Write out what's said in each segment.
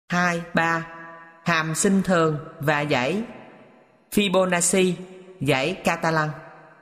2, 3. Hàm sinh thường và dãy Fibonacci, dãy Catalan.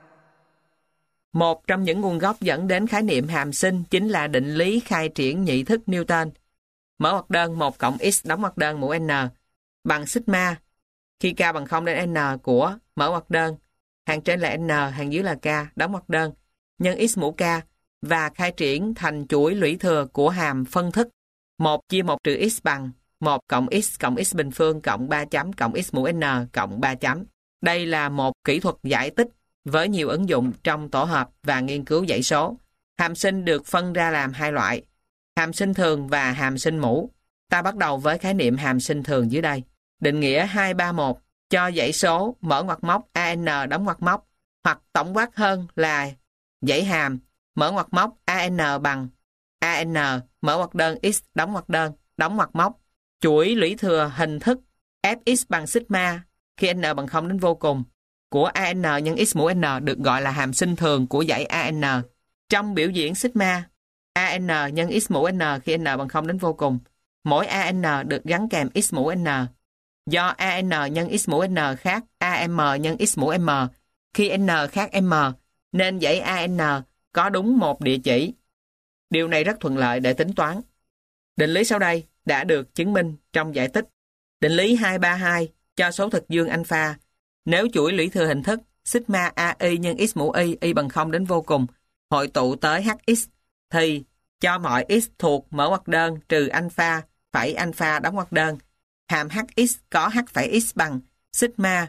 Một trong những nguồn gốc dẫn đến khái niệm hàm sinh chính là định lý khai triển nhị thức Newton. Mở ngoặc đơn 1 cộng x đóng ngoặc đơn mũ n bằng sigma khi k bằng 0 đến n của mở ngoặc đơn, hàng trên là n, hàng dưới là k, đóng ngoặc đơn, nhân x mũ k và khai triển thành chuỗi lũy thừa của hàm phân thức 1 chia 1 trừ x bằng 1 cộng x bình phương cộng 3 chấm cộng x mũ n cộng 3 chấm. Đây là một kỹ thuật giải tích với nhiều ứng dụng trong tổ hợp và nghiên cứu dãy số. Hàm sinh được phân ra làm hai loại, hàm sinh thường và hàm sinh mũ. Ta bắt đầu với khái niệm hàm sinh thường dưới đây. Định nghĩa 231 cho dãy số mở ngoặc móc an đóng ngoặc móc, hoặc tổng quát hơn là dãy hàm mở ngoặc móc an bằng an mở ngoặc đơn x đóng ngoặc móc, chuỗi lũy thừa hình thức fx bằng sigma khi n bằng 0 đến vô cùng của an nhân x mũ n được gọi là hàm sinh thường của dãy an. Trong biểu diễn sigma an nhân x mũ n khi n bằng 0 đến vô cùng, mỗi an được gắn kèm x mũ n. Do an nhân x mũ n khác am nhân x mũ m khi n khác m, nên dãy an có đúng một địa chỉ. Điều này rất thuận lợi để tính toán. Định lý sau đây đã được chứng minh trong giải tích. Định lý 232 cho số thực dương alpha. Nếu chuỗi lũy thừa hình thức sigma ai nhân x mũ y bằng 0 đến vô cùng hội tụ tới hx, thì cho mọi x thuộc mở ngoặc đơn trừ alpha phẩy alpha đóng ngoặc đơn, hàm hx có h phẩy x bằng sigma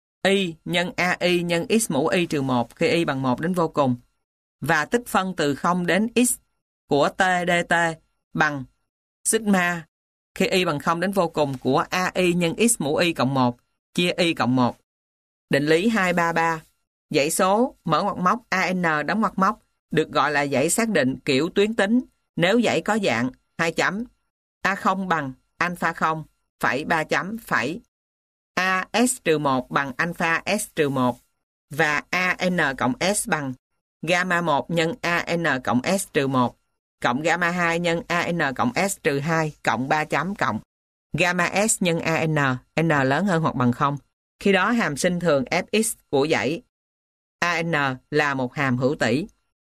y nhân ai nhân x mũ y trừ 1 khi y bằng 1 đến vô cùng, và tích phân từ 0 đến x của t dt bằng sigma khi y bằng 0 đến vô cùng của ai nhân x mũ y cộng 1 chia y cộng 1. Định lý 233 dãy số mở ngoặc móc an đóng ngoặc móc được gọi là dãy xác định kiểu tuyến tính nếu dãy có dạng 2 chấm A0 bằng alpha 0 phẩy 3 chấm phẩy AS-1 bằng alpha S-1 và AN cộng S bằng gamma 1 nhân AN cộng S-1 cộng gamma 2 nhân AN cộng S-2 cộng 3 chấm cộng gamma S nhân AN, N lớn hơn hoặc bằng 0. Khi đó hàm sinh thường Fx của dãy AN là một hàm hữu tỷ.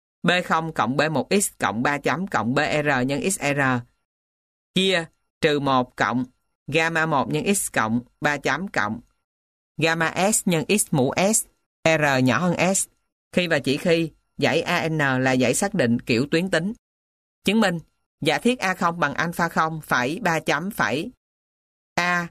B0 cộng B1x cộng 3 chấm cộng BR nhân XR chia trừ 1 cộng gamma 1 nhân x cộng 3 chấm cộng gamma S nhân x mũ S, R nhỏ hơn S, khi và chỉ khi dãy AN là dãy xác định kiểu tuyến tính. Chứng minh giả thiết A0 bằng alpha 0 phẩy 3 chấm phẩy A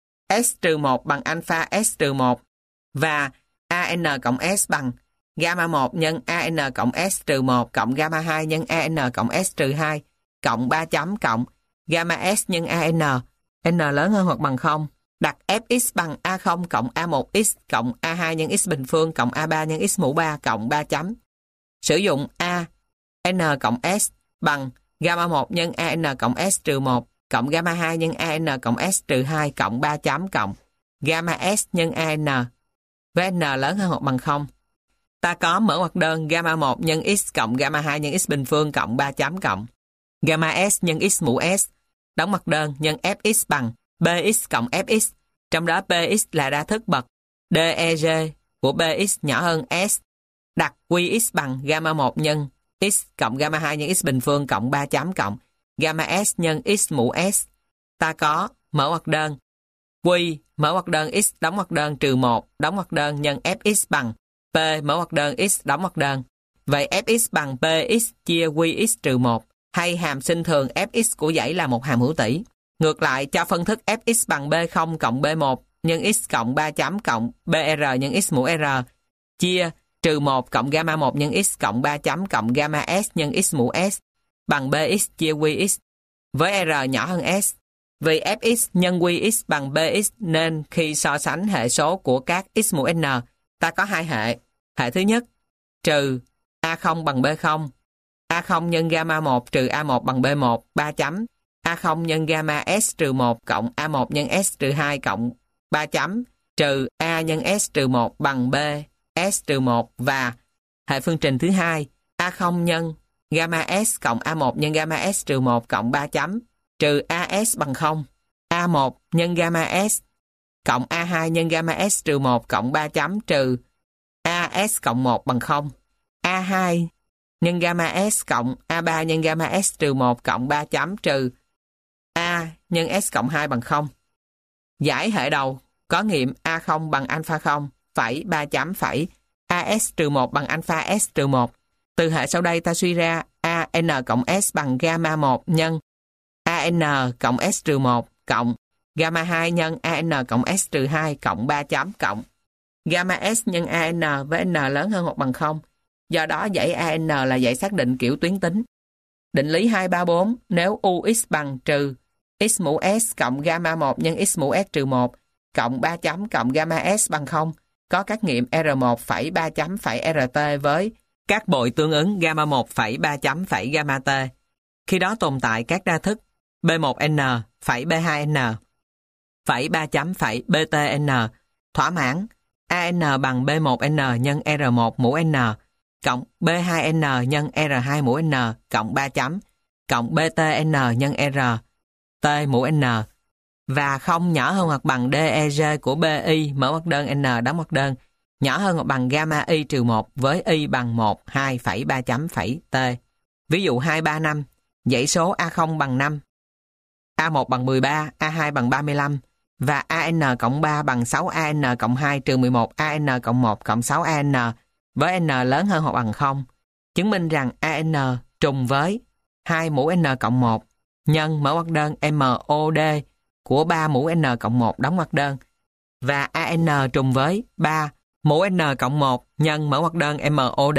S-1 bằng alpha S-1 và AN cộng S bằng gamma 1 nhân AN cộng S-1 cộng gamma 2 nhân AN cộng S-2 cộng 3 chấm cộng gamma S nhân AN, N lớn hơn hoặc bằng 0. Đặt Fx bằng A0 cộng A1x cộng A2 nhân x bình phương cộng A3 nhân x mũ 3 cộng 3 chấm. Sử dụng A, N cộng S bằng gamma 1 nhân AN cộng S-1 cộng gamma 2 nhân AN cộng S-2 cộng 3 chấm cộng gamma S nhân AN với N lớn hơn hoặc bằng 0. Ta có mở ngoặc đơn gamma 1 nhân x cộng gamma 2 nhân x bình phương cộng 3 chấm cộng gamma S nhân x mũ S đóng ngoặc đơn nhân Fx bằng Bx cộng Fx, trong đó Bx là đa thức bậc DEG của Bx nhỏ hơn S. Đặt Qx bằng gamma 1 nhân x cộng gamma 2 nhân x bình phương cộng 3 chấm cộng gamma S nhân x mũ S. Ta có mở ngoặc đơn Q mở ngoặc đơn x đóng ngoặc đơn trừ 1 đóng ngoặc đơn nhân Fx bằng P mở ngoặc đơn x đóng ngoặc đơn. Vậy Fx bằng Px chia Qx trừ 1 hay hàm sinh thường Fx của dãy là một hàm hữu tỷ. Ngược lại, cho phân thức Fx bằng B0 cộng B1 nhân x cộng 3 chấm cộng BR nhân x mũ R chia trừ 1 cộng gamma 1 nhân x cộng 3 chấm cộng gamma S nhân x mũ S bằng Bx chia Qx với R nhỏ hơn S. Vì Fx nhân Qx bằng Bx nên khi so sánh hệ số của các x mũ n, ta có hai hệ. Hệ thứ nhất, trừ A0 bằng B0, A0 nhân gamma 1 trừ A1 bằng B1, 3 chấm, A0 nhân gamma S trừ 1 cộng A1 nhân S trừ 2 cộng 3 chấm, trừ A nhân S trừ 1 bằng B S trừ 1 và hệ phương trình thứ hai, A0 nhân gamma S cộng A1 nhân gamma S trừ 1 cộng 3 chấm, trừ AS bằng 0. A1 nhân gamma S cộng A2 nhân gamma S trừ 1 cộng 3 chấm trừ AS cộng 1 bằng 0. A2 nhân gamma S cộng A3 nhân gamma S trừ 1 cộng 3 chấm trừ A nhân S cộng 2 bằng 0. Giải hệ đầu có nghiệm A0 bằng alpha 0 phẩy 3 chấm phẩy AS trừ 1 bằng alpha S trừ 1. Từ hệ sau đây ta suy ra AN cộng S bằng gamma 1 nhân AN cộng S trừ 1 cộng gamma 2 nhân AN cộng S trừ 2 cộng 3 chấm cộng gamma S nhân AN với N lớn hơn hoặc bằng 0. Do đó dãy AN là dãy xác định kiểu tuyến tính. Định lý 234 nếu UX bằng trừ X mũ S cộng gamma 1 nhân X mũ S trừ 1 cộng 3 chấm cộng gamma S bằng 0 có các nghiệm R1 phẩy 3 chấm phẩy RT với các bội tương ứng gamma 1 phẩy 3 chấm phẩy gamma T. Khi đó tồn tại các đa thức B1N phẩy B2N phẩy 3 chấm phẩy BTN thỏa mãn AN bằng B1N nhân R1 mũ N cộng B2N nhân R2 mũ N cộng 3 chấm cộng BTN nhân R T mũ N và không nhỏ hơn hoặc bằng DEG của BI mở ngoặc đơn N đóng ngoặc đơn nhỏ hơn hoặc bằng gamma Y trừ 1 với Y bằng 1, 2 phẩy 3 chấm phẩy T. Ví dụ 235, dãy số A0 bằng 5, A1 bằng 13, A2 bằng 35 và AN cộng 3 bằng 6 AN cộng 2 trừ 11 AN cộng 1 cộng 6 AN với N lớn hơn hoặc bằng 0. Chứng minh rằng AN trùng với 2 mũ N cộng 1 nhân mở ngoặc đơn MOD của 3 mũ N cộng 1 đóng ngoặc đơn và AN trùng với 3 mũ N cộng 1 nhân mở ngoặc đơn MOD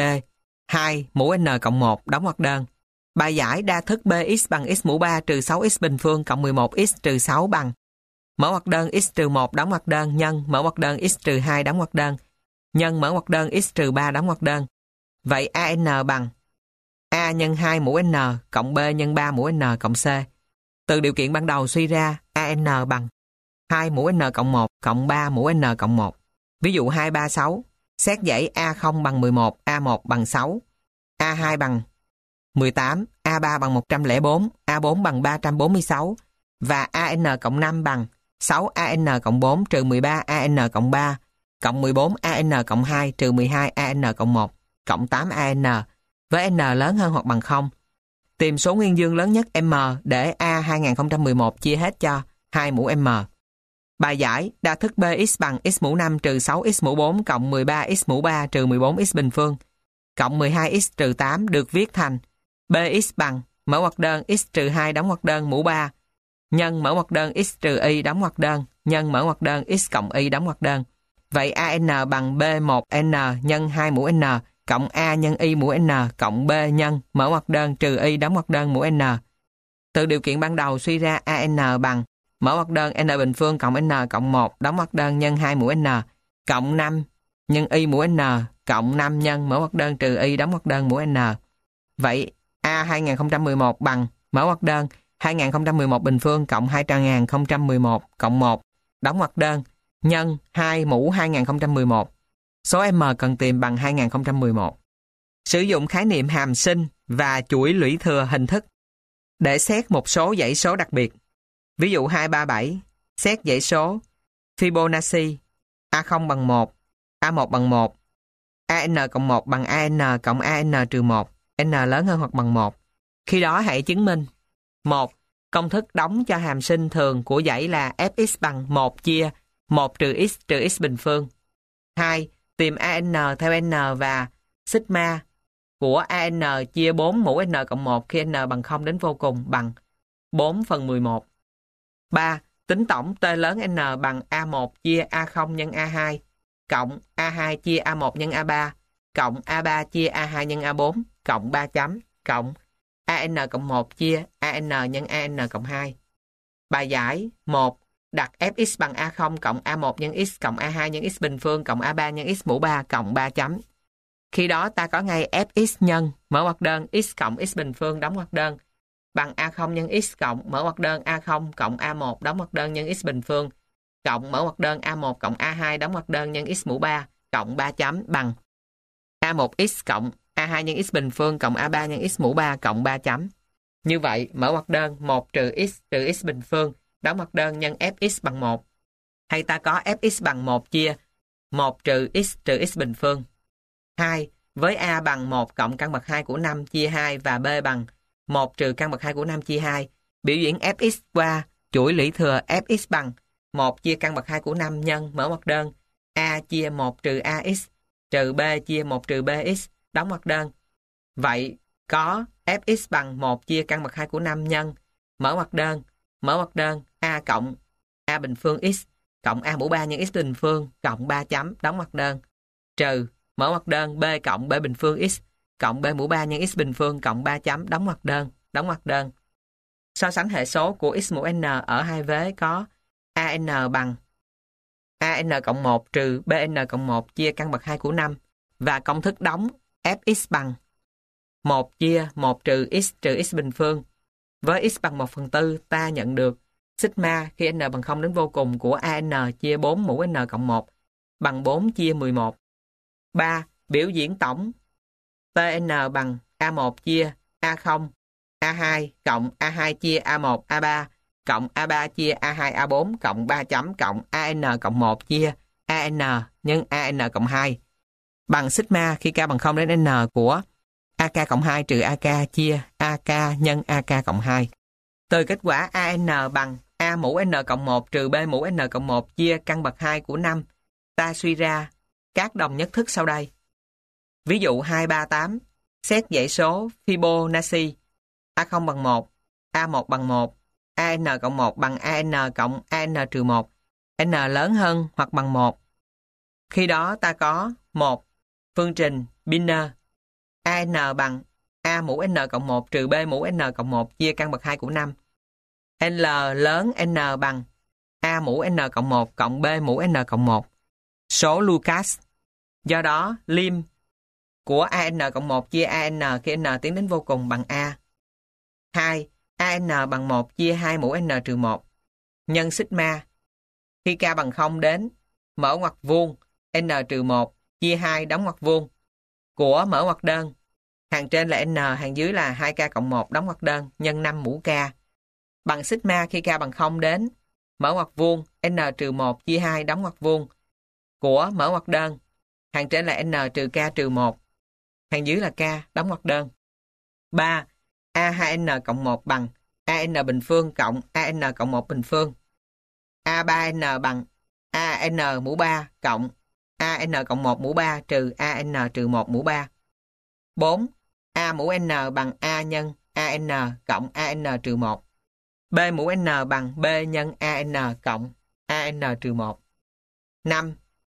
2 mũ N cộng 1 đóng ngoặc đơn. Bài giải đa thức BX bằng X mũ 3 trừ 6X bình phương cộng 11X trừ 6 bằng mở ngoặc đơn X trừ 1 đóng ngoặc đơn nhân mở ngoặc đơn X trừ 2 đóng ngoặc đơn nhân mở ngoặc đơn X trừ 3 đóng ngoặc đơn. Vậy AN bằng A nhân 2 mũ N cộng B nhân 3 mũ N cộng C. Từ điều kiện ban đầu suy ra AN bằng 2 mũ N cộng 1 cộng 3 mũ N cộng 1. Ví dụ 236, xét dãy A0 bằng 11, A1 bằng 6, A2 bằng 18, A3 bằng 104, A4 bằng 346 và AN cộng 5 bằng 6 AN cộng 4 trừ 13 AN cộng 3 cộng 14 AN cộng 2 trừ 12 AN cộng 1 cộng 8 AN với N lớn hơn hoặc bằng 0. Tìm số nguyên dương lớn nhất M để A 2011 chia hết cho 2 mũ M. Bài giải đa thức BX bằng X mũ 5 trừ 6X mũ 4 cộng 13X mũ 3 trừ 14X bình phương cộng 12X trừ 8 được viết thành BX bằng mở ngoặc đơn X trừ 2 đóng ngoặc đơn mũ 3 nhân mở ngoặc đơn X trừ Y đóng ngoặc đơn nhân mở ngoặc đơn X cộng Y đóng ngoặc đơn. Vậy AN bằng B1N nhân 2 mũ N cộng A nhân Y mũ N cộng B nhân mở ngoặc đơn trừ Y đóng ngoặc đơn mũ N. Từ điều kiện ban đầu suy ra AN bằng mở ngoặc đơn N bình phương cộng N cộng 1 đóng ngoặc đơn nhân 2 mũ N cộng 5 nhân Y mũ N cộng 5 nhân mở ngoặc đơn trừ Y đóng ngoặc đơn mũ N. Vậy A 2011 bằng mở ngoặc đơn 2011 bình phương cộng 2011 cộng 1 đóng ngoặc đơn nhân 2 mũ 2011. Số M cần tìm bằng 2011. Sử dụng khái niệm hàm sinh và chuỗi lũy thừa hình thức để xét một số dãy số đặc biệt. Ví dụ 237, xét dãy số Fibonacci A0 bằng 1, A1 bằng 1, AN cộng 1 bằng AN cộng AN trừ 1, N lớn hơn hoặc bằng 1. Khi đó hãy chứng minh 1. Công thức đóng cho hàm sinh thường của dãy là Fx bằng 1 chia 1 trừ x bình phương. 2. Tìm AN theo N và sigma của AN chia 4 mũ N cộng 1 khi N bằng 0 đến vô cùng bằng 4 phần 11. 3. Tính tổng T lớn N bằng A1 chia A0 nhân A2 cộng A2 chia A1 nhân A3 cộng A3 chia A2 nhân A4 cộng 3 chấm cộng AN cộng 1 chia AN nhân AN cộng 2. Bài giải 1. Đặt Fx bằng A0 cộng A1 nhân x cộng A2 nhân x bình phương cộng A3 nhân x mũ 3 cộng 3 chấm. Khi đó ta có ngay Fx nhân mở ngoặc đơn x cộng x bình phương đóng ngoặc đơn bằng A0 nhân x cộng mở ngoặc đơn A0 cộng A1 đóng ngoặc đơn nhân x bình phương cộng mở ngoặc đơn A1 cộng A2 đóng ngoặc đơn nhân x mũ 3 cộng 3 chấm bằng A1x cộng A2 nhân x bình phương cộng A3 nhân x mũ 3 cộng 3 chấm. Như vậy, mở ngoặc đơn 1 trừ x bình phương đóng ngoặc đơn nhân fx bằng 1. Hay ta có fx bằng 1 chia 1 trừ x bình phương. 2. Với a bằng 1 cộng căn bậc 2 của 5 chia 2 và b bằng 1 trừ căn bậc 2 của 5 chia 2. Biểu diễn fx qua chuỗi lũy thừa fx bằng 1 chia căn bậc 2 của 5 nhân mở ngoặc đơn a chia 1 trừ ax trừ b chia 1 trừ bx đóng ngoặc đơn. Vậy có fx bằng 1 chia căn bậc 2 của 5 nhân mở ngoặc đơn a cộng a bình phương x cộng a mũ 3 nhân x bình phương cộng 3 chấm đóng ngoặc đơn trừ mở ngoặc đơn b cộng b bình phương x cộng b mũ 3 nhân x bình phương cộng 3 chấm đóng ngoặc đơn. So sánh hệ số của x mũ n ở hai vế có an bằng an cộng 1 trừ bn cộng 1 chia căn bậc 2 của 5 và công thức đóng fx bằng 1 chia 1 trừ x bình phương. Với x bằng 1/4 ta nhận được sigma khi n bằng 0 đến vô cùng của an chia 4 mũ n cộng 1 bằng 4 chia 11. 3. Biểu diễn tổng tn bằng a1 chia a0 a2 cộng a2 chia a1 a3 cộng a3 chia a2 a4 cộng 3 chấm cộng an cộng 1 chia an nhân an cộng 2 bằng sigma khi k bằng 0 đến n của ak cộng 2 trừ ak chia ak nhân ak cộng 2. Từ kết quả an bằng a mũ n cộng 1 trừ b mũ n cộng 1 chia căn bậc 2 của 5, ta suy ra các đồng nhất thức sau đây. Ví dụ 238, xét dãy số Fibonacci, A0 bằng 1, A1 bằng 1, AN cộng 1 bằng AN cộng AN trừ 1, N lớn hơn hoặc bằng 1. Khi đó ta có 1. Phương trình Binner, AN bằng A mũ N cộng 1 trừ B mũ N cộng 1 chia căn bậc 2 của 5. L lớn N bằng A mũ N cộng 1 cộng B mũ N cộng 1. Số Lucas. Do đó, lim của AN cộng 1 chia AN khi N tiến đến vô cùng bằng A. 2. AN bằng 1 chia 2 mũ N trừ 1. Nhân sigma. Khi K bằng 0 đến, mở ngoặc vuông, N trừ 1 chia 2 đóng ngoặc vuông. Của mở ngoặc đơn. Hàng trên là N, hàng dưới là 2K cộng 1 đóng ngoặc đơn nhân 5 mũ K. Bằng sigma khi K bằng 0 đến, mở ngoặc vuông, N trừ 1 chia 2 đóng ngoặc vuông. Của mở ngoặc đơn. Hàng trên là N trừ K trừ 1. Hàng dưới là K đóng ngoặc đơn. 3. A2N cộng 1 bằng AN bình phương cộng AN cộng 1 bình phương. A3N bằng AN mũ 3 cộng AN cộng 1 mũ 3 trừ AN trừ 1 mũ 3. 4. A mũ N bằng A nhân AN cộng AN trừ 1. B mũ N bằng B nhân AN cộng AN trừ 1. 5.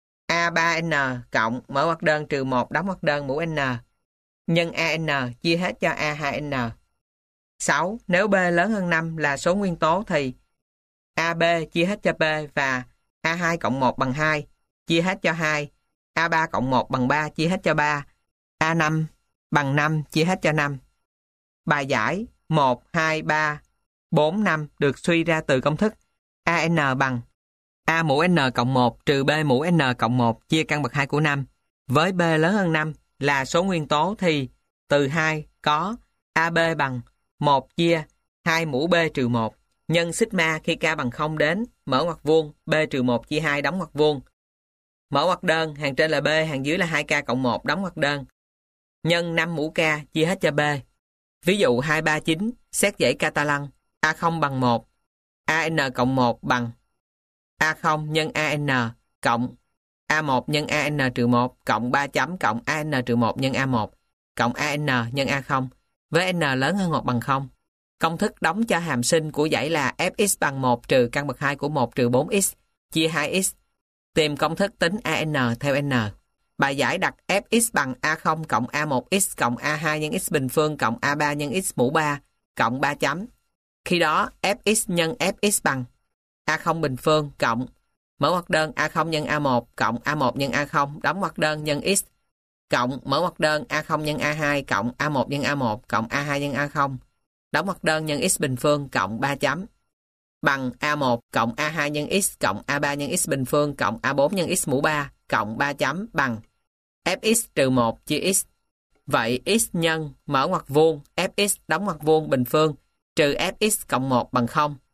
A3N cộng mở ngoặc đơn trừ 1 đóng ngoặc đơn mũ N nhân AN chia hết cho A2N. 6. Nếu B lớn hơn 5 là số nguyên tố thì AB chia hết cho B và A2 cộng 1 bằng 2 chia hết cho 2, A3 cộng 1 bằng 3 chia hết cho 3, A5 bằng 5 chia hết cho 5. Bài giải 1, 2, 3, 4, 5 được suy ra từ công thức AN bằng A mũ N cộng 1 trừ B mũ N cộng 1 chia căn bậc 2 của 5. Với B lớn hơn 5 là số nguyên tố thì từ 2 có AB bằng 1 chia 2 mũ B trừ 1 nhân sigma khi K bằng 0 đến mở ngoặc vuông B trừ 1 chia 2 đóng ngoặc vuông. Mở ngoặc đơn, hàng trên là B, hàng dưới là 2K cộng 1 đóng ngoặc đơn. Nhân 5 mũ K chia hết cho B. Ví dụ 239, xét dãy Catalan, A0 bằng 1, AN cộng 1 bằng A0 nhân AN cộng A1 nhân AN trừ 1 cộng 3 chấm cộng AN trừ 1 nhân A1 cộng AN nhân A0 với N lớn hơn hoặc bằng 0. Công thức đóng cho hàm sinh của dãy là Fx bằng 1 trừ căn bậc 2 của 1 trừ 4x chia 2x. Tìm công thức tính AN theo N. Bài giải đặt Fx bằng A0 cộng A1x cộng A2 nhân x bình phương cộng A3 nhân x mũ 3 cộng 3 chấm. Khi đó Fx nhân Fx bằng A0 bình phương cộng mở ngoặc đơn A0 nhân A1 cộng A1 nhân A0 đóng ngoặc đơn nhân x cộng mở ngoặc đơn A0 nhân A2 cộng A1 nhân A1 cộng A2 nhân A0 đóng ngoặc đơn nhân x bình phương cộng 3 chấm bằng A1 cộng A2 nhân x cộng A3 nhân x bình phương cộng A4 nhân x mũ 3 cộng 3 chấm bằng Fx trừ 1 chia x. Vậy x nhân mở ngoặc vuông Fx đóng ngoặc vuông bình phương trừ Fx cộng 1 bằng 0.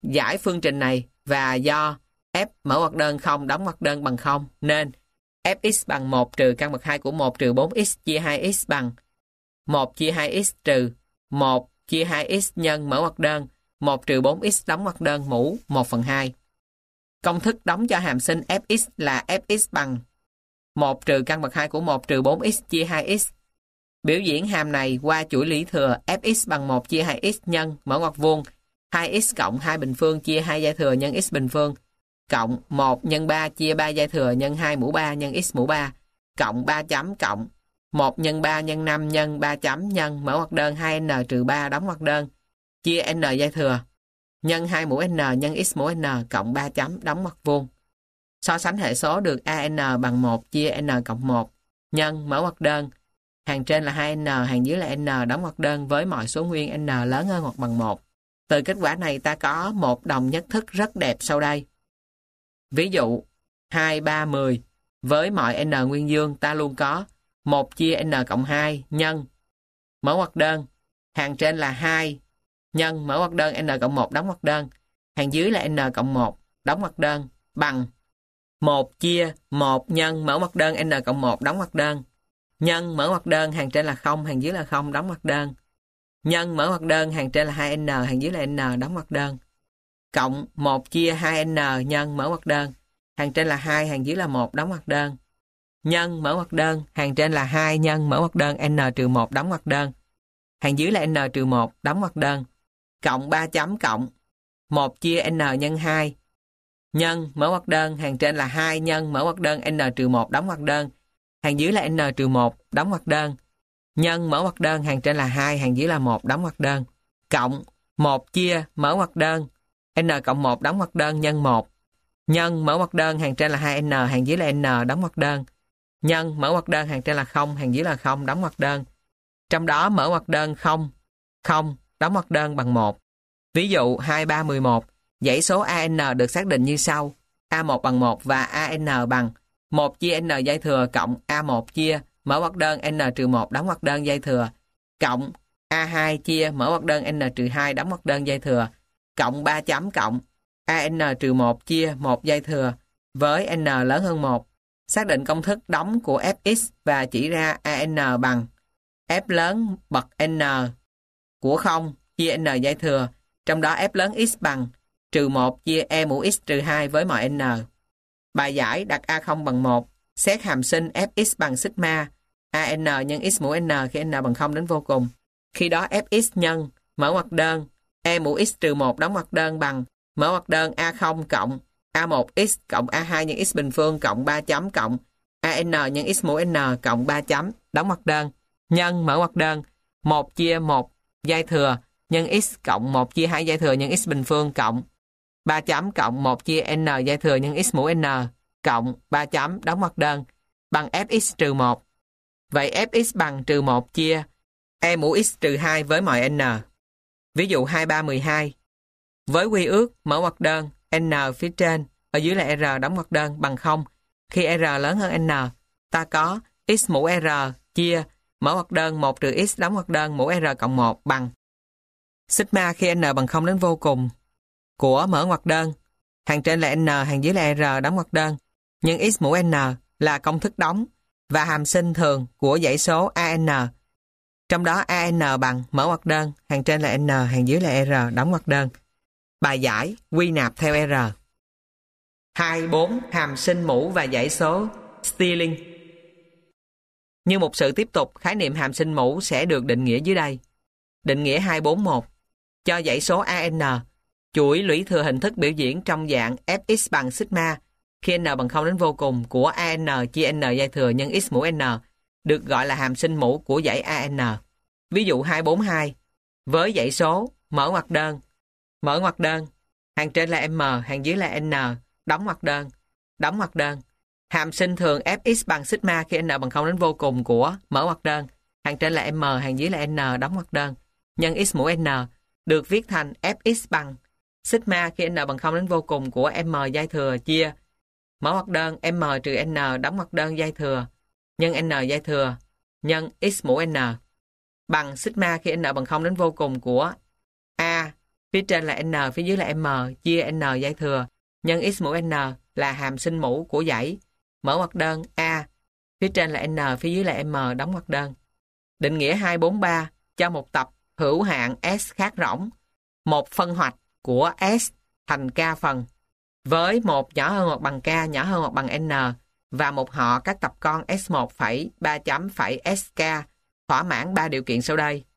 giải phương trình này và do f mở ngoặc đơn 0 đóng ngoặc đơn bằng 0 nên fx bằng 1 trừ căn bậc 2 của 1 trừ 4x chia 2x bằng 1 chia 2x trừ 1 chia 2x nhân mở ngoặc đơn 1 trừ 4x đóng ngoặc đơn mũ 1/2. Công thức đóng cho hàm sinh fx là fx bằng 1 trừ căn bậc 2 của 1 trừ 4x chia 2x. Biểu diễn hàm này qua chuỗi lũy thừa fx bằng 1 chia 2x nhân mở ngoặc vuông 2x cộng 2 bình phương chia 2 giai thừa nhân x bình phương cộng 1 nhân 3 chia 3 giai thừa nhân 2 mũ 3 nhân x mũ 3 cộng 3 chấm cộng 1 nhân 3 nhân 5 nhân 3 chấm nhân mở ngoặc đơn 2n trừ 3 đóng ngoặc đơn chia n giai thừa nhân 2 mũ n nhân x mũ n cộng 3 chấm đóng ngoặc vuông. So sánh hệ số được an bằng 1 chia n cộng 1 nhân mở ngoặc đơn hàng trên là 2n, hàng dưới là n đóng ngoặc đơn với mọi số nguyên n lớn hơn hoặc bằng 1. Từ kết quả này ta có một đồng nhất thức rất đẹp sau đây. Ví dụ 2, 3, 10 với mọi n nguyên dương ta luôn có 1 chia n cộng 2 nhân mở ngoặc đơn hàng trên là 2 nhân mở ngoặc đơn n cộng 1 đóng ngoặc đơn hàng dưới là n cộng 1 đóng ngoặc đơn bằng 1 chia 1 nhân mở ngoặc đơn n cộng 1 đóng ngoặc đơn nhân mở ngoặc đơn hàng trên là 0 hàng dưới là 0 đóng ngoặc đơn nhân mở ngoặc đơn hàng trên là 2n hàng dưới là n đóng ngoặc đơn cộng 1 chia 2n nhân mở ngoặc đơn hàng trên là 2 hàng dưới là 1 đóng ngoặc đơn nhân mở ngoặc đơn hàng trên là 2 nhân mở ngoặc đơn n trừ 1 đóng ngoặc đơn hàng dưới là n trừ 1 đóng ngoặc đơn cộng 3 chấm cộng 1 chia n nhân 2 nhân mở ngoặc đơn hàng trên là 2 nhân mở ngoặc đơn n trừ 1 đóng ngoặc đơn hàng dưới là n trừ 1 đóng ngoặc đơn nhân mở ngoặc đơn hàng trên là 2 hàng dưới là 1 đóng ngoặc đơn cộng 1 chia mở ngoặc đơn n cộng 1 đóng ngoặc đơn nhân 1 nhân mở ngoặc đơn hàng trên là 2n hàng dưới là n đóng ngoặc đơn nhân mở ngoặc đơn hàng trên là 0 hàng dưới là 0 đóng ngoặc đơn. Trong đó mở ngoặc đơn 0 0 đóng ngoặc đơn bằng 1. Ví dụ 2, 3, 11 dãy số an được xác định như sau: a1 bằng 1 và an bằng 1 chia n giai thừa cộng a1 chia mở ngoặc đơn n trừ 1 đóng ngoặc đơn giai thừa cộng a2 chia mở ngoặc đơn n trừ 2 đóng ngoặc đơn giai thừa cộng 3 chấm cộng an trừ 1 chia 1 giai thừa với n lớn hơn 1. Xác định công thức đóng của fx và chỉ ra an bằng f lớn bậc n của 0 chia n giai thừa, trong đó f lớn x bằng trừ 1 chia e mũ x trừ 2 với mọi n. Bài giải đặt a0 bằng 1, xét hàm sinh fx bằng sigma an nhân x mũ n khi n bằng 0 đến vô cùng. Khi đó fx nhân mở ngoặc đơn e mũ x trừ 1 đóng ngoặc đơn bằng mở ngoặc đơn a0 cộng a1x cộng a2 nhân x bình phương cộng 3 chấm cộng an nhân x mũ n cộng 3 chấm đóng ngoặc đơn nhân mở ngoặc đơn 1 chia 1 giai thừa nhân x cộng 1 chia 2 giai thừa nhân x bình phương cộng 3 chấm cộng 1 chia n giai thừa nhân x mũ n cộng 3 chấm đóng ngoặc đơn bằng fx trừ 1. Vậy fx bằng trừ 1 chia e mũ x trừ 2 với mọi n. Ví dụ 2, 3, 12 với quy ước mở ngoặc đơn n phía trên ở dưới là r đóng ngoặc đơn bằng 0 khi r lớn hơn n, ta có x mũ r chia mở ngoặc đơn 1 trừ x đóng ngoặc đơn mũ r cộng 1 bằng sigma khi n bằng 0 đến vô cùng của mở ngoặc đơn hàng trên là n hàng dưới là r đóng ngoặc đơn nhân x mũ n là công thức đóng và hàm sinh thường của dãy số an. Trong đó an bằng mở ngoặc đơn hàng trên là n hàng dưới là r đóng ngoặc đơn. Bài giải quy nạp theo R. 2.4 hàm sinh mũ và dãy số Stirling. Như một sự tiếp tục, khái niệm hàm sinh mũ sẽ được định nghĩa dưới đây. Định nghĩa 2.4.1 cho dãy số an, chuỗi lũy thừa hình thức biểu diễn trong dạng fx bằng sigma khi n bằng 0 đến vô cùng của an chia n giai thừa nhân x mũ n được gọi là hàm sinh mũ của dãy an. Ví dụ 2.4.2 với dãy số mở ngoặc đơn hàng trên là m hàng dưới là n đóng ngoặc đơn hàm sinh thường fx bằng sigma khi n bằng 0 đến vô cùng của mở ngoặc đơn hàng trên là m hàng dưới là n đóng ngoặc đơn nhân x mũ n được viết thành fx bằng sigma khi n bằng 0 đến vô cùng của m giai thừa chia mở ngoặc đơn m trừ n đóng ngoặc đơn giai thừa nhân n giai thừa nhân x mũ n bằng sigma khi n bằng 0 đến vô cùng của a Phía trên là n, phía dưới là m, chia n dãy thừa, nhân x mũ n là hàm sinh mũ của dãy. Mở ngoặc đơn A, phía trên là n, phía dưới là m, đóng ngoặc đơn. Định nghĩa 243 cho một tập hữu hạn S khác rỗng, một phân hoạch của S thành k phần, với một nhỏ hơn hoặc bằng k, nhỏ hơn hoặc bằng n, và một họ các tập con S1 phẩy 3 chấm phẩy SK thỏa mãn 3 điều kiện sau đây.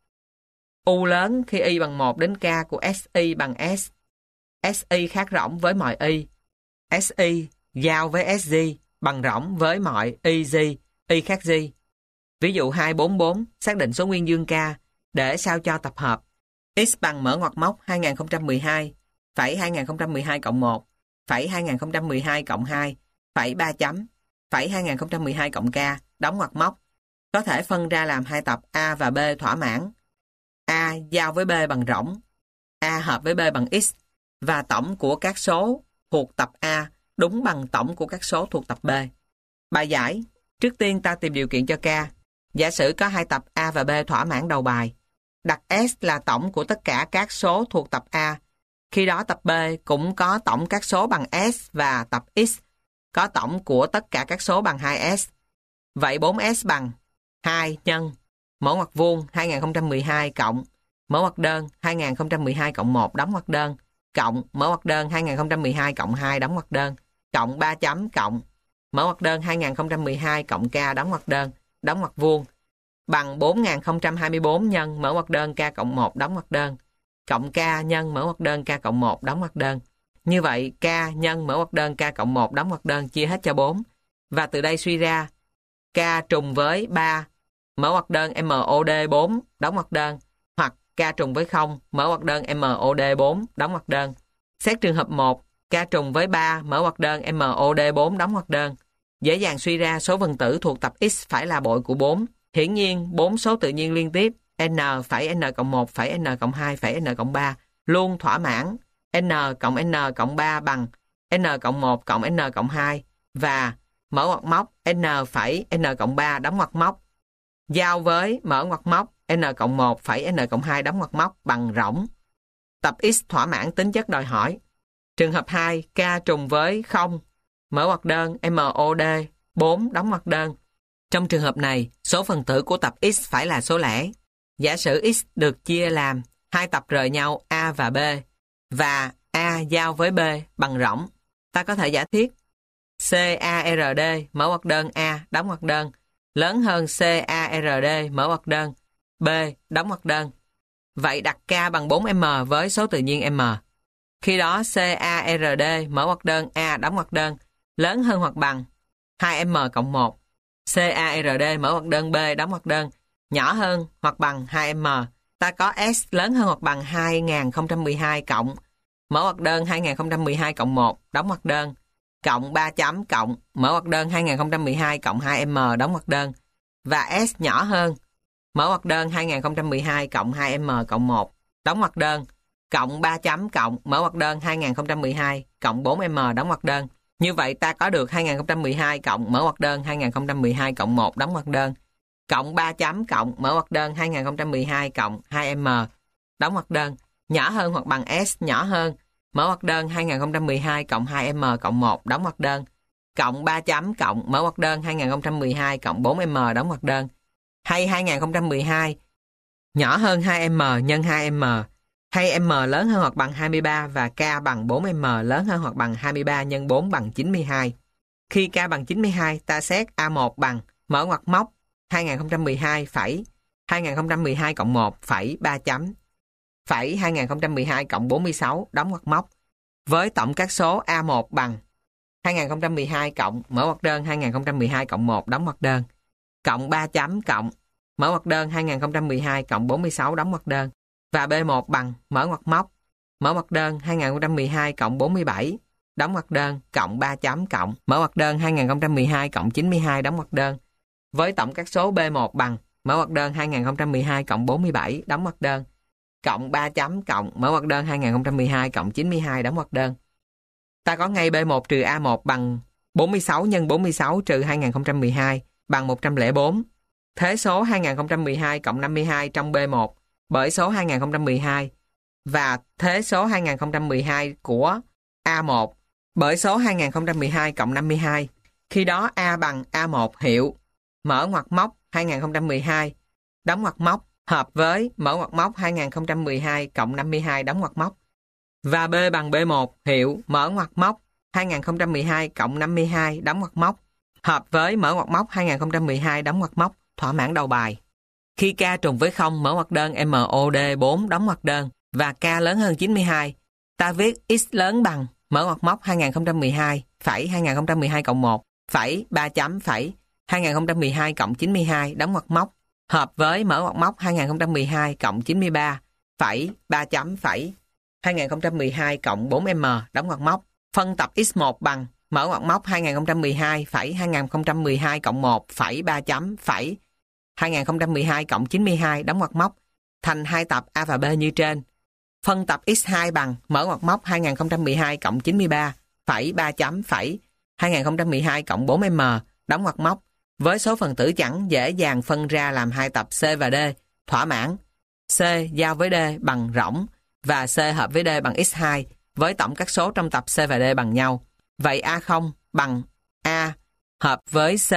U lớn khi y bằng 1 đến k của SI bằng S. SI khác rỗng với mọi y. SI giao với SG bằng rỗng với mọi YG, y khác G. Ví dụ 244 xác định số nguyên dương k để sao cho tập hợp x bằng mở ngoặc móc 2012 phẩy 2012 cộng 1 phẩy 2012 cộng 2 phẩy 3 chấm phẩy 2012 cộng k đóng ngoặc móc có thể phân ra làm hai tập A và B thỏa mãn. A giao với B bằng rỗng, A hợp với B bằng x, và tổng của các số thuộc tập A đúng bằng tổng của các số thuộc tập B. Bài giải, trước tiên ta tìm điều kiện cho k. Giả sử có hai tập A và B thỏa mãn đầu bài. Đặt S là tổng của tất cả các số thuộc tập A. Khi đó tập B cũng có tổng các số bằng S và tập X có tổng của tất cả các số bằng 2S. Vậy 4S bằng 2 nhân mở ngoặc vuông 2012 cộng mở ngoặc đơn 2012 cộng 1 đóng ngoặc đơn cộng mở ngoặc đơn 2012 cộng 2 đóng ngoặc đơn cộng 3 chấm cộng mở ngoặc đơn 2012 cộng k đóng ngoặc vuông bằng 4024 nhân mở ngoặc đơn k cộng 1 đóng ngoặc đơn cộng k nhân mở ngoặc đơn k cộng 1 đóng ngoặc đơn. Như vậy k nhân mở ngoặc đơn k cộng 1 đóng ngoặc đơn chia hết cho 4, và từ đây suy ra k trùng với 3 mở ngoặc đơn MOD 4 đóng ngoặc đơn, hoặc k trùng với 0 mở ngoặc đơn MOD 4 đóng ngoặc đơn. Xét trường hợp 1, k trùng với 3 mở ngoặc đơn MOD 4 đóng ngoặc đơn. Dễ dàng suy ra số分tử thuộc tập X phải là bội của 4. Hiển nhiên, 4 số tự nhiên liên tiếp n phẩy n cộng 1 phẩy n cộng 2 phẩy n cộng 3 luôn thỏa mãn n cộng 3 bằng n cộng 1 cộng n cộng 2 và mở ngoặc móc n phẩy n cộng 3 đóng ngoặc móc giao với mở ngoặc móc n cộng 1 phẩy n cộng 2 đóng ngoặc móc bằng rỗng. Tập X thỏa mãn tính chất đòi hỏi. Trường hợp 2, k trùng với 0 mở ngoặc đơn MOD 4 đóng ngoặc đơn. Trong trường hợp này, số phần tử của tập X phải là số lẻ. Giả sử X được chia làm hai tập rời nhau A và B, và A giao với B bằng rỗng. Ta có thể giả thiết CARD mở ngoặc đơn A đóng ngoặc đơn lớn hơn CARD mở ngoặc đơn B đóng ngoặc đơn. Vậy đặt k bằng 4m với số tự nhiên m. Khi đó CARD mở ngoặc đơn A đóng ngoặc đơn lớn hơn hoặc bằng 2m cộng 1. CARD mở ngoặc đơn B đóng ngoặc đơn nhỏ hơn hoặc bằng 2m. Ta có S lớn hơn hoặc bằng 2012 cộng mở ngoặc đơn 2012 cộng 1 đóng ngoặc đơn cộng 3 chấm cộng mở ngoặc đơn 2012 cộng 2m đóng ngoặc đơn, và S nhỏ hơn mở ngoặc đơn 2012 cộng 2m cộng 1 đóng ngoặc đơn cộng 3 chấm cộng mở ngoặc đơn 2012 cộng 4m đóng ngoặc đơn. Như vậy ta có được 2012 cộng mở ngoặc đơn 2012 cộng 1 đóng ngoặc đơn cộng 3 chấm cộng mở ngoặc đơn 2012 cộng 2m đóng ngoặc đơn nhỏ hơn hoặc bằng S nhỏ hơn mở ngoặc đơn 2012 cộng 2m cộng 1 đóng ngoặc đơn cộng 3 chấm cộng mở ngoặc đơn 2012 cộng 4m đóng ngoặc đơn, hay 2012 nhỏ hơn 2m nhân 2m, hay m lớn hơn hoặc bằng 23 và k bằng 4m lớn hơn hoặc bằng 23 nhân 4 bằng 92. Khi k bằng 92, ta xét A1 bằng mở ngoặc móc 2012 phẩy 2012 cộng 1 phẩy 3 chấm phẩy 2012 cộng 46 đóng ngoặc móc với tổng các số A1 bằng 2012 cộng mở ngoặc đơn 2012 cộng 1 đóng ngoặc đơn cộng 3 chấm cộng mở ngoặc đơn 2012 cộng 46 đóng ngoặc đơn, và B1 bằng mở ngoặc móc mở ngoặc đơn 2012 cộng 47 đóng ngoặc đơn cộng 3 chấm cộng mở ngoặc đơn 2012 cộng 92 đóng ngoặc đơn với tổng các số B1 bằng mở ngoặc đơn 2012 cộng 47 đóng ngoặc đơn cộng 3 chấm cộng mở ngoặc đơn 2012 cộng 92 đóng ngoặc đơn. Ta có ngay B1 trừ A1 bằng 46 nhân 46 trừ 2012 bằng 104. Thế số 2012 cộng 52 trong B1 bởi số 2012 và thế số 2012 của A1 bởi số 2012 cộng 52. Khi đó A bằng A1 hiệu mở ngoặc móc 2012 đóng ngoặc móc hợp với mở ngoặc móc 2012 cộng 52 đóng ngoặc móc. Và B bằng B1 hiệu mở ngoặc móc 2012 cộng 52 đóng ngoặc móc hợp với mở ngoặc móc 2012 đóng ngoặc móc, thỏa mãn đầu bài. Khi k trùng với 0 mở ngoặc đơn MOD 4 đóng ngoặc đơn và k lớn hơn 92, ta viết x lớn bằng mở ngoặc móc 2012 phẩy 2012 cộng 1 phẩy 3 chấm phẩy 2012 cộng 92 đóng ngoặc móc hợp với mở ngoặc móc 2012 cộng 93 phẩy 3 chấm phẩy 2012 cộng 4m đóng ngoặc móc. Phân tập x1 bằng mở ngoặc móc 2012 phẩy 2012 cộng 1 phẩy 3 chấm phẩy 2012 cộng 92 đóng ngoặc móc thành hai tập A và B như trên. Phân tập x2 bằng mở ngoặc móc 2012 cộng 93 phẩy 3 chấm phẩy 2012 cộng 4m đóng ngoặc móc với số phần tử chẵn dễ dàng phân ra làm hai tập C và D, thỏa mãn. C giao với D bằng rỗng và C hợp với D bằng x2 với tổng các số trong tập C và D bằng nhau. Vậy A0 bằng A hợp với C,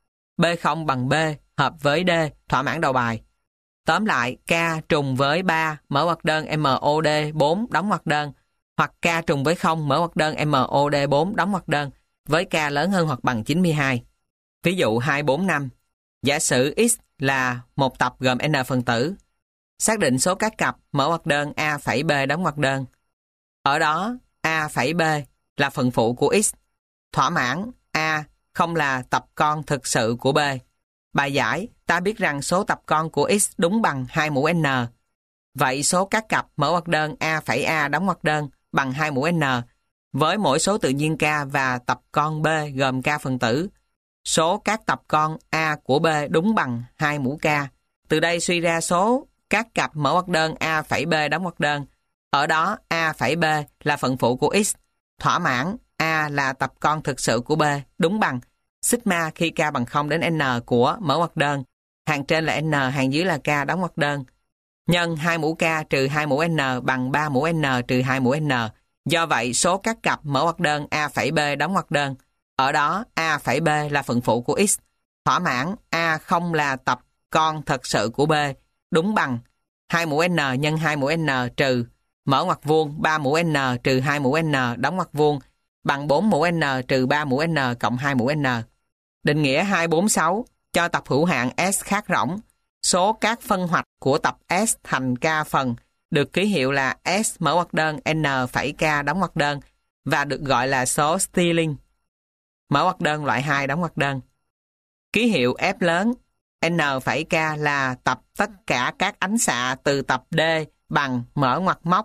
B0 bằng B hợp với D, thỏa mãn đầu bài. Tóm lại, K trùng với 3 mở ngoặc đơn MOD 4 đóng ngoặc đơn hoặc K trùng với 0 mở ngoặc đơn MOD 4 đóng ngoặc đơn với K lớn hơn hoặc bằng 92. Ví dụ 245. Giả sử X là một tập gồm N phần tử. Xác định số các cặp mở ngoặc đơn A phẩy B đóng ngoặc đơn. Ở đó, A phẩy B là phần phụ của X. Thỏa mãn A không là tập con thực sự của B. Bài giải, ta biết rằng số tập con của X đúng bằng 2 mũ N. Vậy số các cặp mở ngoặc đơn A phẩy A đóng ngoặc đơn bằng 2 mũ N với mỗi số tự nhiên K và tập con B gồm K phần tử. Số các tập con A của B đúng bằng 2 mũ K. Từ đây suy ra số các cặp mở ngoặc đơn A phẩy B đóng ngoặc đơn. Ở đó A phẩy B là phần phụ của X. Thỏa mãn A là tập con thực sự của B đúng bằng sigma khi K bằng 0 đến N của mở ngoặc đơn. Hàng trên là N, hàng dưới là K đóng ngoặc đơn. Nhân 2 mũ K trừ 2 mũ N bằng 3 mũ N trừ 2 mũ N. Do vậy, số các cặp mở ngoặc đơn A phẩy B đóng ngoặc đơn. Ở đó, A phẩy B là phần phụ của X. Thỏa mãn A không là tập con thật sự của B. Đúng bằng 2 mũ N nhân 2 mũ N trừ mở ngoặc vuông 3 mũ N trừ 2 mũ N đóng ngoặc vuông bằng 4 mũ N trừ 3 mũ N cộng 2 mũ N. Định nghĩa 246 cho tập hữu hạn S khác rỗng. Số các phân hoạch của tập S thành K phần được ký hiệu là S mở ngoặc đơn N phẩy K đóng ngoặc đơn và được gọi là số Stirling. Mở ngoặc đơn loại 2 đóng ngoặc đơn. Ký hiệu F lớn N phẩy K là tập tất cả các ánh xạ từ tập D bằng mở ngoặc móc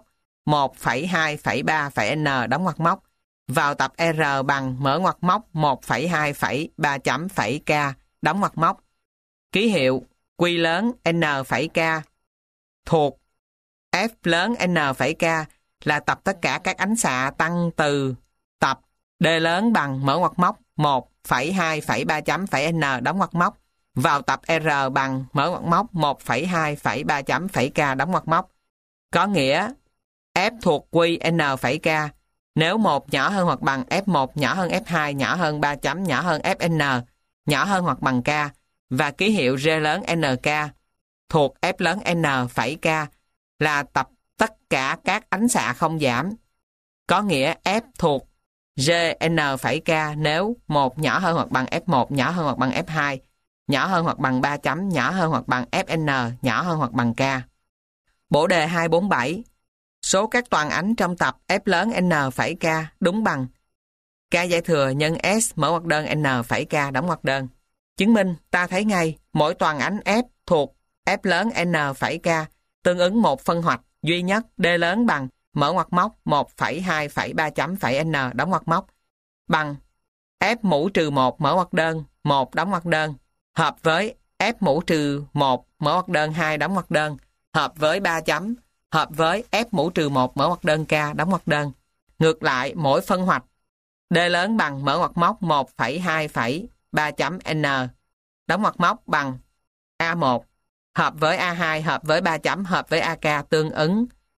1,2,3 N đóng ngoặc móc vào tập R bằng mở ngoặc móc 1,2,3 chấm phẩy K đóng ngoặc móc. Ký hiệu Q lớn N phẩy K thuộc F lớn N phẩy K là tập tất cả các ánh xạ tăng từ tập D lớn bằng mở ngoặc móc 1,2,3 chấm phẩy N đóng ngoặc móc vào tập R bằng mở ngoặc móc 1,2,3 chấm phẩy K đóng ngoặc móc. Có nghĩa F thuộc Q N phẩy K nếu 1 nhỏ hơn hoặc bằng F1 nhỏ hơn F2 nhỏ hơn 3 chấm nhỏ hơn Fn nhỏ hơn hoặc bằng K và ký hiệu G lớn NK thuộc F lớn N phẩy K là tập tất cả các ánh xạ không giảm. Có nghĩa F thuộc G N phẩy K nếu 1 nhỏ hơn hoặc bằng F1 nhỏ hơn hoặc bằng F2 nhỏ hơn hoặc bằng 3 chấm nhỏ hơn hoặc bằng Fn nhỏ hơn hoặc bằng K. Bổ đề 247. Số các toàn ánh trong tập F lớn N phẩy K đúng bằng K giải thừa nhân S mở ngoặc đơn N phẩy K đóng ngoặc đơn. Chứng minh ta thấy ngay mỗi toàn ánh F thuộc F lớn N phẩy K tương ứng một phân hoạch duy nhất D lớn bằng mở ngoặc móc 1,2,3 chấm phẩy N đóng ngoặc móc bằng F mũ trừ 1 mở ngoặc đơn 1 đóng ngoặc đơn hợp với F mũ trừ 1 mở ngoặc đơn 2 đóng ngoặc đơn hợp với 3 chấm hợp với F mũ trừ 1 mở ngoặc đơn K đóng ngoặc đơn. Ngược lại, mỗi phân hoạch D lớn bằng mở ngoặc móc 1,2,3 chấm N đóng ngoặc móc bằng A1 hợp với A2 hợp với 3 chấm hợp với AK tương ứng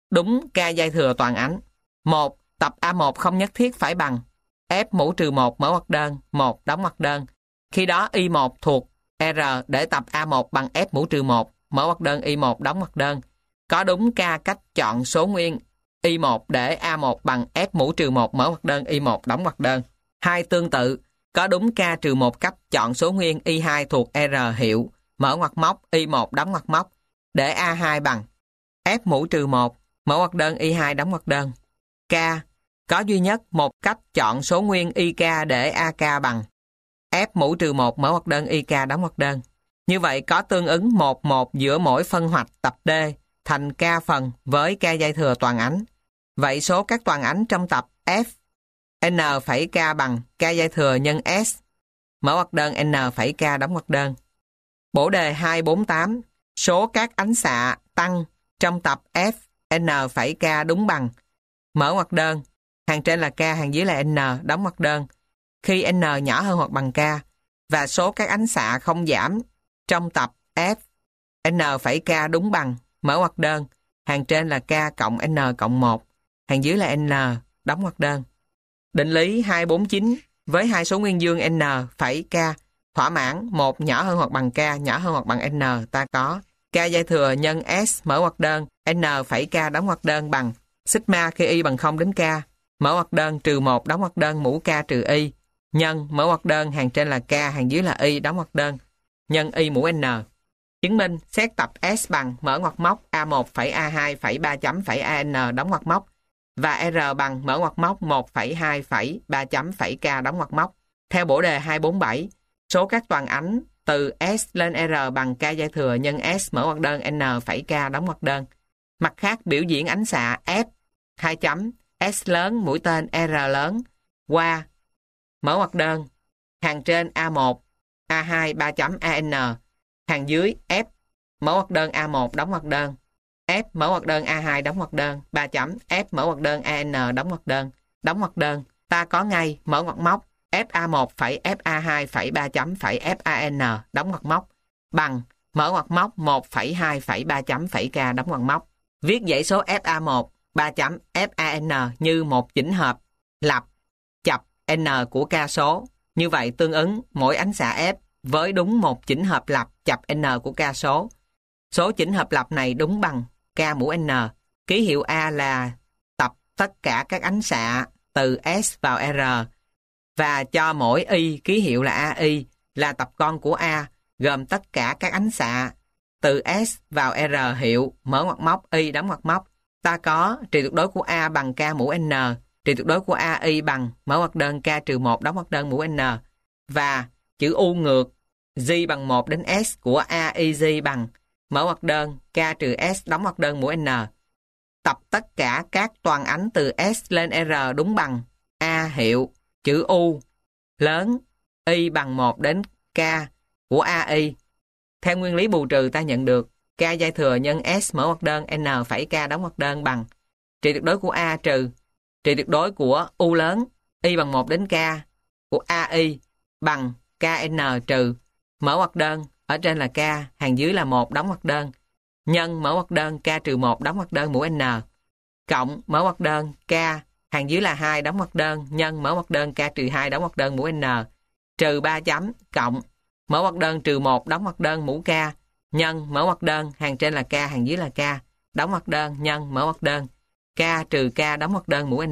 đúng k giai thừa toàn ảnh. 1. Tập A1 không nhất thiết phải bằng F mũ trừ 1 mở ngoặc đơn 1 đóng ngoặc đơn. Khi đó Y1 thuộc R để tập A1 bằng F mũ trừ 1 mở ngoặc đơn Y1 đóng ngoặc đơn. Có đúng k cách chọn số nguyên Y1 để A1 bằng F mũ trừ 1 mở ngoặc đơn Y1 đóng ngoặc đơn. 2. Tương tự, có đúng k trừ 1 cách chọn số nguyên Y2 thuộc R hiệu mở ngoặc móc Y1 đóng ngoặc móc để A2 bằng F mũ trừ 1 mở ngoặc đơn Y2 đóng ngoặc đơn. K. Có duy nhất một cách chọn số nguyên IK để AK bằng F mũ trừ 1 mở ngoặc đơn IK đóng ngoặc đơn. Như vậy có tương ứng 1-1 giữa mỗi phân hoạch tập D thành K phần với K giai thừa toàn ảnh. Vậy số các toàn ảnh trong tập F N phẩy K bằng K giai thừa nhân S mở ngoặc đơn N phẩy K đóng ngoặc đơn. Bổ đề 248, số các ánh xạ tăng trong tập F N phẩy K đúng bằng mở ngoặc đơn, hàng trên là K, hàng dưới là N đóng ngoặc đơn, khi N nhỏ hơn hoặc bằng K, và số các ánh xạ không giảm trong tập F N phẩy K đúng bằng mở ngoặc đơn, hàng trên là K cộng N cộng 1, hàng dưới là N đóng ngoặc đơn. Định lý 249 với hai số nguyên dương N phẩy K thỏa mãn 1 nhỏ hơn hoặc bằng K nhỏ hơn hoặc bằng N, ta có K giai thừa nhân S mở ngoặc đơn N phẩy K đóng ngoặc đơn bằng sigma khi Y bằng 0 đến K mở ngoặc đơn trừ 1 đóng ngoặc đơn mũ K trừ Y nhân mở ngoặc đơn hàng trên là K, hàng dưới là Y đóng ngoặc đơn nhân Y mũ N. Chứng minh xét tập S bằng mở ngoặc móc A1 phẩy A2 phẩy 3 chấm phẩy AN đóng ngoặc móc và R bằng mở ngoặc móc 1 phẩy 2 phẩy 3 chấm phẩy K đóng ngoặc móc. Theo bổ đề 247, số các toàn ảnh từ S lên R bằng K giai thừa nhân S mở ngoặc đơn N phẩy K đóng ngoặc đơn. Mặt khác biểu diễn ánh xạ F 2 chấm S lớn mũi tên R lớn qua mở ngoặc đơn hàng trên A1 A2 3 chấm AN, hàng dưới F mở ngoặc đơn A1 đóng ngoặc đơn F mở ngoặc đơn A2 đóng ngoặc đơn 3 chấm F mở ngoặc đơn AN đóng ngoặc đơn, ta có ngay mở ngoặc móc FA1 phẩy FA2 phẩy 3 chấm phẩy FAN đóng ngoặc móc bằng mở ngoặc móc 1 phẩy 2 phẩy 3 chấm phẩy K đóng ngoặc móc. Viết dãy số FA1 3 chấm FAN như một chỉnh hợp lặp chập N của K số. Như vậy tương ứng mỗi ánh xạ F với đúng một chỉnh hợp lặp chập N của K số. Số chỉnh hợp lặp này đúng bằng K mũ N. Ký hiệu A là tập tất cả các ánh xạ từ S vào R và cho mỗi Y ký hiệu là AI là tập con của A gồm tất cả các ánh xạ từ S vào R hiệu mở ngoặc móc Y đóng ngoặc móc. Ta có trị tuyệt đối của A bằng K mũ N, trị tuyệt đối của AI bằng mở ngoặc đơn K trừ 1 đóng ngoặc đơn mũ N và chữ U ngược G bằng 1 đến S của AIG bằng mở ngoặc đơn K trừ S đóng ngoặc đơn mũ N. Tập tất cả các toàn ảnh từ S lên R đúng bằng A hiệu chữ U lớn Y bằng 1 đến K của AI. Theo nguyên lý bù trừ ta nhận được K giai thừa nhân S mở ngoặc đơn N phẩy K đóng ngoặc đơn bằng trị tuyệt đối của A trừ trị tuyệt đối của U lớn Y bằng 1 đến K của AI bằng KN trừ mở ngoặc đơn ở trên là K, hàng dưới là 1 đóng ngoặc đơn nhân mở ngoặc đơn K trừ 1 đóng ngoặc đơn mũ N cộng mở ngoặc đơn K hàng dưới là 2 đóng ngoặc đơn nhân mở ngoặc đơn K trừ 2 đóng ngoặc đơn mũ N trừ 3 chấm cộng mở ngoặc đơn trừ 1 đóng ngoặc đơn mũ K nhân mở ngoặc đơn hàng trên là K, hàng dưới là K đóng ngoặc đơn nhân mở ngoặc đơn K trừ K đóng ngoặc đơn mũ N.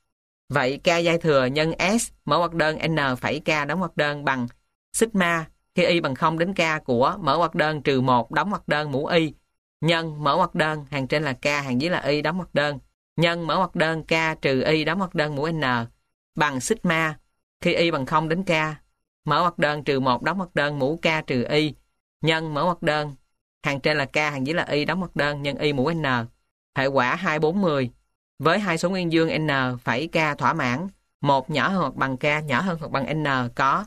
Vậy K giai thừa nhân S mở ngoặc đơn N phẩy K đóng ngoặc đơn bằng sigma khi Y bằng 0 đến K của mở ngoặc đơn trừ 1 đóng ngoặc đơn mũ Y nhân mở ngoặc đơn hàng trên là K, hàng dưới là Y đóng ngoặc đơn nhân mở ngoặc đơn K trừ Y đóng ngoặc đơn mũ N bằng sigma khi Y bằng 0 đến K mở ngoặc đơn trừ 1 đóng ngoặc đơn mũ K trừ Y nhân mở ngoặc đơn hàng trên là K, hàng dưới là Y đóng ngoặc đơn nhân Y mũ N. Hệ quả 2410 với hai số nguyên dương N phẩy K thỏa mãn 1 nhỏ hơn hoặc bằng K nhỏ hơn hoặc bằng N có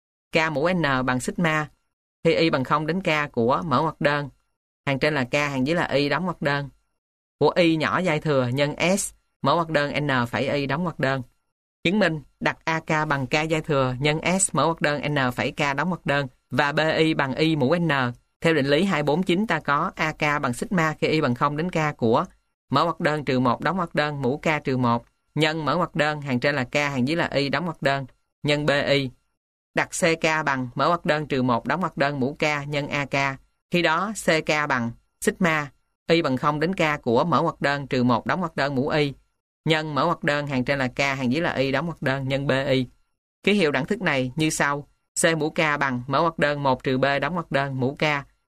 K mũ N bằng sigma khi Y bằng 0 đến K của mở ngoặc đơn hàng trên là K, hàng dưới là Y đóng ngoặc đơn của Y nhỏ giai thừa nhân S mở ngoặc đơn N phẩy Y đóng ngoặc đơn. Chứng minh đặt AK bằng K giai thừa nhân S mở ngoặc đơn N phẩy K đóng ngoặc đơn và BI bằng Y mũ N. Theo định lý 249 ta có AK bằng sigma khi Y bằng 0 đến K của mở ngoặc đơn trừ 1 đóng ngoặc đơn mũ K trừ 1 nhân mở ngoặc đơn hàng trên là K hàng dưới là Y đóng ngoặc đơn nhân BI. Đặt CK bằng mở ngoặc đơn trừ 1 đóng ngoặc đơn mũ K nhân AK. Khi đó CK bằng sigma Y bằng 0 đến K của mở ngoặc đơn trừ 1 đóng ngoặc đơn mũ Y nhân mở ngoặc đơn hàng trên là K hàng dưới là Y đóng ngoặc đơn nhân BI. Ký hiệu đẳng thức này như sau: C mũ K bằng mở ngoặc đơn 1 trừ B đóng ngoặc đơn mũ K.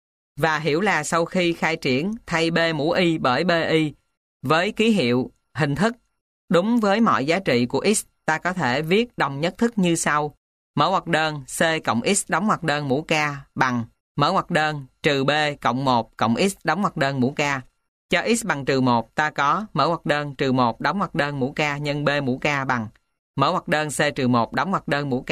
Và hiểu là sau khi khai triển thay B mũ Y bởi BI với ký hiệu hình thức đúng với mọi giá trị của X, ta có thể viết đồng nhất thức như sau: mở ngoặc đơn C cộng X đóng ngoặc đơn mũ K bằng mở ngoặc đơn trừ B cộng 1 cộng X đóng ngoặc đơn mũ K. Cho X bằng trừ 1, ta có mở ngoặc đơn trừ 1 đóng ngoặc đơn mũ K nhân B mũ K bằng mở ngoặc đơn C trừ 1 đóng ngoặc đơn mũ K.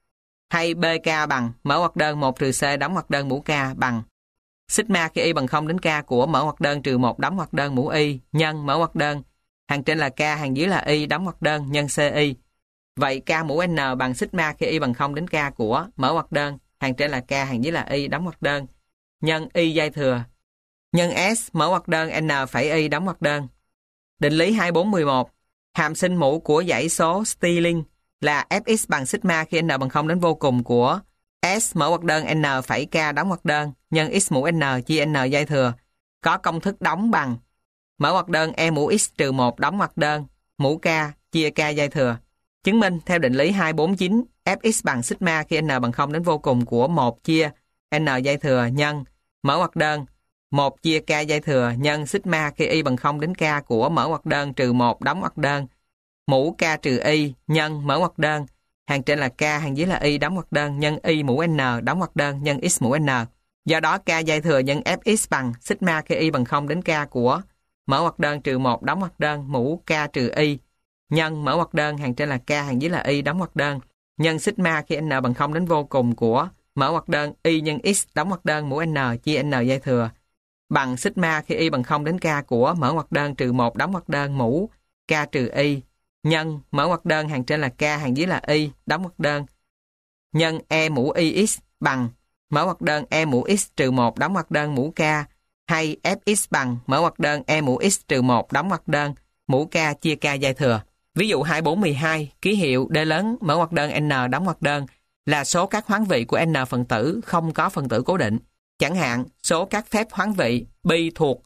Hay BK bằng mở ngoặc đơn 1 trừ C đóng ngoặc đơn mũ K bằng sigma khi Y bằng 0 đến K của mở ngoặc đơn trừ 1 đóng ngoặc đơn mũ Y nhân mở ngoặc đơn hàng trên là K hàng dưới là Y đóng ngoặc đơn nhân CY. Vậy K mũ N bằng sigma khi Y bằng 0 đến K của mở ngoặc đơn hàng trên là K hàng dưới là Y đóng ngoặc đơn nhân Y dây thừa nhân S mở ngoặc đơn N phẩy Y đóng ngoặc đơn. Định lý 2411. Hàm sinh mũ của dãy số Stirling là Fx bằng sigma khi N bằng 0 đến vô cùng của S mở ngoặc đơn N phẩy K đóng ngoặc đơn nhân X mũ N chia N dây thừa. Có công thức đóng bằng mở ngoặc đơn E mũ X trừ 1 đóng ngoặc đơn mũ K chia K dây thừa. Chứng minh theo định lý 249 Fx bằng sigma khi N bằng 0 đến vô cùng của 1 chia N dây thừa nhân mở ngoặc đơn 1 chia K dây thừa nhân sigma khi Y bằng 0 đến K của mở ngoặc đơn trừ 1 đóng ngoặc đơn mũ K trừ Y nhân mở ngoặc đơn hàng trên là K hàng dưới là Y đóng ngoặc đơn nhân Y mũ N đóng ngoặc đơn nhân X mũ N. Do đó K dây thừa nhân Fx bằng sigma khi Y bằng 0 đến K của mở ngoặc đơn trừ 1 đóng ngoặc đơn mũ K trừ Y nhân mở ngoặc đơn hàng trên là K hàng dưới là Y đóng ngoặc đơn nhân sigma khi N bằng 0 đến vô cùng của mở ngoặc đơn Y nhân X đóng ngoặc đơn mũ N chia N dây thừa bằng sigma khi Y bằng 0 đến K của mở ngoặc đơn trừ 1 đóng ngoặc đơn mũ K trừ Y nhân mở ngoặc đơn hàng trên là K hàng dưới là Y đóng ngoặc đơn nhân E mũ YX bằng mở ngoặc đơn E mũ X trừ 1 đóng ngoặc đơn mũ K hay Fx bằng mở ngoặc đơn E mũ X trừ 1 đóng ngoặc đơn mũ K chia K dây thừa. Ví dụ 2412, ký hiệu D lớn mở ngoặc đơn N đóng ngoặc đơn là số các hoán vị của N phần tử không có phần tử cố định. Chẳng hạn, số các phép hoán vị pi thuộc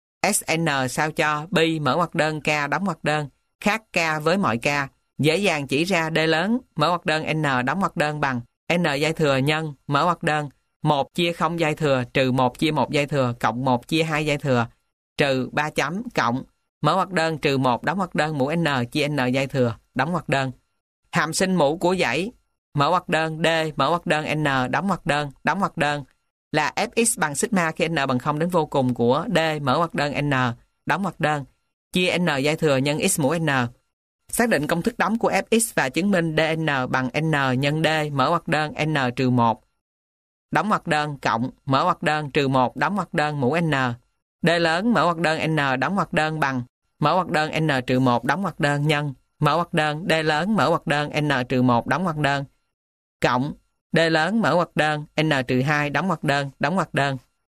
Sn sao cho pi mở ngoặc đơn K đóng ngoặc đơn khác K với mọi K, dễ dàng chỉ ra D lớn mở ngoặc đơn N đóng ngoặc đơn bằng N dây thừa nhân mở ngoặc đơn 1 chia 0 dây thừa trừ 1 chia 1 dây thừa cộng 1 chia 2 dây thừa trừ 3 chấm cộng mở ngoặc đơn trừ 1 đóng ngoặc đơn mũ N chia N dây thừa đóng ngoặc đơn. Hàm sinh mũ của dãy mở ngoặc đơn D mở ngoặc đơn N đóng ngoặc đơn là Fx bằng sigma khi N bằng 0 đến vô cùng của D mở ngoặc đơn N đóng ngoặc đơn chia N dây thừa nhân X mũ N. Xác định công thức đóng của Fx và chứng minh Dn bằng N nhân D mở ngoặc đơn N trừ 1 đóng ngoặc đơn cộng mở ngoặc đơn trừ 1 đóng ngoặc đơn mũ N. D lớn mở ngoặc đơn N đóng ngoặc đơn bằng mở ngoặc đơn N trừ 1 đóng ngoặc đơn nhân mở ngoặc đơn D lớn mở ngoặc đơn N trừ 1 đóng ngoặc đơn cộng D lớn mở ngoặc đơn N trừ 2 đóng ngoặc đơn.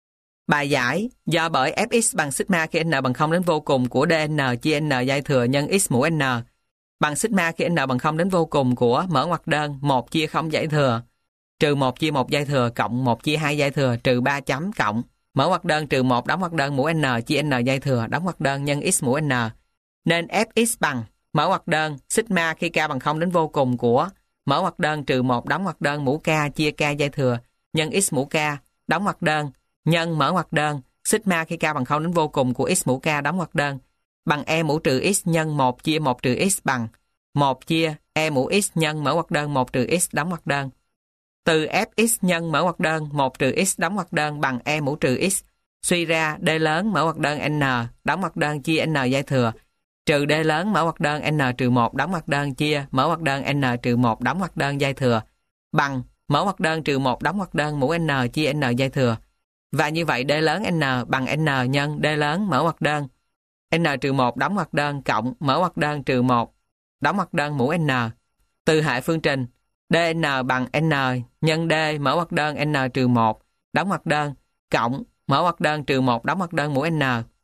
Bài giải: do bởi Fx bằng sigma khi N bằng 0 đến vô cùng của Dn chia N dây thừa nhân X mũ N bằng sigma khi N bằng 0 đến vô cùng của mở ngoặc đơn 1 chia 0 dây thừa trừ 1 chia 1 dây thừa cộng 1 chia 2 dây thừa trừ 3 chấm cộng mở ngoặc đơn trừ 1 đóng ngoặc đơn mũ N chia N dây thừa đóng ngoặc đơn nhân X mũ N. Nên Fx bằng mở ngoặc đơn sigma khi K bằng 0 đến vô cùng của mở ngoặc đơn trừ 1 đóng ngoặc đơn mũ K chia K dây thừa nhân X mũ K đóng ngoặc đơn nhân mở ngoặc đơn sigma khi K bằng 0 đến vô cùng của X mũ K đóng ngoặc đơn bằng E mũ trừ X nhân 1 chia 1 trừ X bằng 1 chia E mũ X nhân mở ngoặc đơn 1 trừ X đóng ngoặc đơn. Từ Fx nhân mở ngoặc đơn 1 trừ X đóng ngoặc đơn bằng E mũ trừ X suy ra D lớn mở ngoặc đơn N đóng ngoặc đơn chia N dây thừa trừ D lớn mở ngoặc đơn N trừ 1 đóng ngoặc đơn chia mở ngoặc đơn N trừ 1 đóng ngoặc đơn dây thừa bằng mở ngoặc đơn trừ 1 đóng ngoặc đơn mũ N chia N dây thừa. Và như vậy D lớn N bằng N nhân D lớn mở ngoặc đơn N trừ 1 đóng ngoặc đơn cộng mở ngoặc đơn trừ 1 đóng ngoặc đơn mũ N. Từ hệ phương trình Dn bằng N nhân D mở ngoặc đơn N trừ 1 đóng ngoặc đơn cộng mở ngoặc đơn trừ 1 đóng ngoặc đơn mũ N.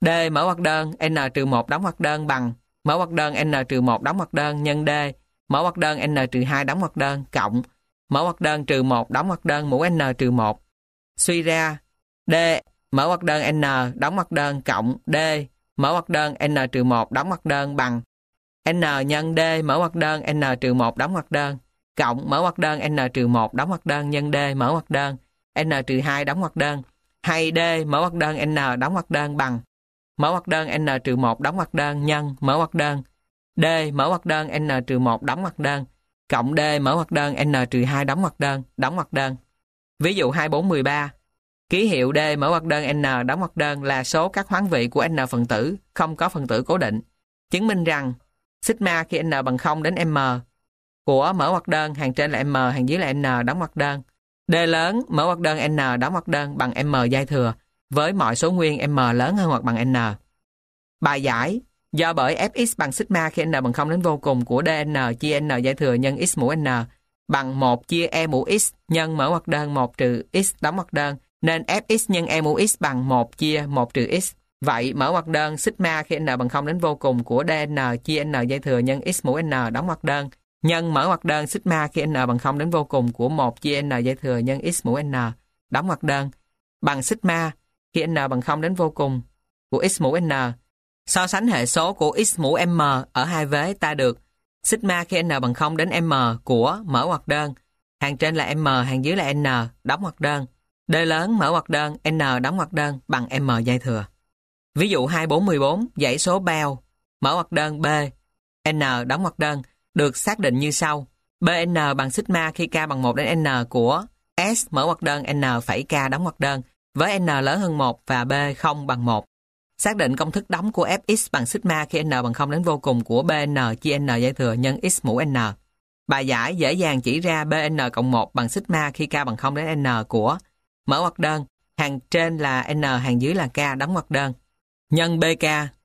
D mở ngoặc đơn n trừ 1 đóng ngoặc đơn bằng mở ngoặc đơn n trừ 1 đóng ngoặc đơn nhân D mở ngoặc đơn n trừ 2 đóng ngoặc đơn cộng mở ngoặc đơn trừ 1 đóng ngoặc đơn mũ n trừ 1. Suy ra D mở ngoặc đơn n đóng ngoặc đơn cộng D mở ngoặc đơn n trừ 1 đóng ngoặc đơn bằng n nhân D mở ngoặc đơn n trừ 1 đóng ngoặc đơn cộng mở ngoặc đơn n trừ 1 đóng ngoặc đơn nhân D mở ngoặc đơn n trừ 2 đóng ngoặc đơn, hay D mở ngoặc đơn n đóng ngoặc đơn bằng mở ngoặc đơn n trừ 1 đóng ngoặc đơn nhân mở ngoặc đơn D mở ngoặc đơn n trừ 1 đóng ngoặc đơn cộng D mở ngoặc đơn n trừ 2 đóng ngoặc đơn. Ví dụ 2413. Ký hiệu D mở ngoặc đơn n đóng ngoặc đơn là số các hoán vị của n phần tử, không có phần tử cố định. Chứng minh rằng sigma khi n bằng 0 đến m của mở ngoặc đơn hàng trên là m, hàng dưới là n đóng ngoặc đơn. D lớn mở ngoặc đơn n đóng ngoặc đơn bằng m giai thừa với mọi số nguyên m lớn hơn hoặc bằng n. Bài giải: do bởi fx bằng sigma khi n bằng 0 đến vô cùng của dn chia n giai thừa nhân x mũ n bằng 1 chia e mũ x nhân mở ngoặc đơn 1 trừ x đóng ngoặc đơn, nên fx nhân e mũ x bằng 1 chia 1 trừ x. Vậy mở ngoặc đơn sigma khi n bằng 0 đến vô cùng của dn chia n giai thừa nhân x mũ n đóng ngoặc đơn nhân mở ngoặc đơn sigma khi n bằng 0 đến vô cùng của 1 chia n giai thừa nhân x mũ n đóng ngoặc đơn bằng sigma khi n bằng 0 đến vô cùng của x mũ n. So sánh hệ số của x mũ m ở hai vế, ta được sigma khi n bằng 0 đến m của mở ngoặc đơn hàng trên là m, hàng dưới là n đóng ngoặc đơn. D lớn mở ngoặc đơn n đóng ngoặc đơn bằng m giai thừa. Ví dụ 2414, dãy số Bell mở ngoặc đơn b n đóng ngoặc đơn được xác định như sau: bn bằng sigma khi k bằng 1 đến n của s mở ngoặc đơn n phẩy k đóng ngoặc đơn với n lớn hơn 1 và b không bằng 1. Xác định công thức đóng của fx bằng sigma khi n bằng 0 đến vô cùng của bn chia n giai thừa nhân x mũ n. Bài giải dễ dàng chỉ ra bn cộng 1 bằng sigma khi k bằng 0 đến n của mở ngoặc đơn hàng trên là n, hàng dưới là k đóng ngoặc đơn nhân bk.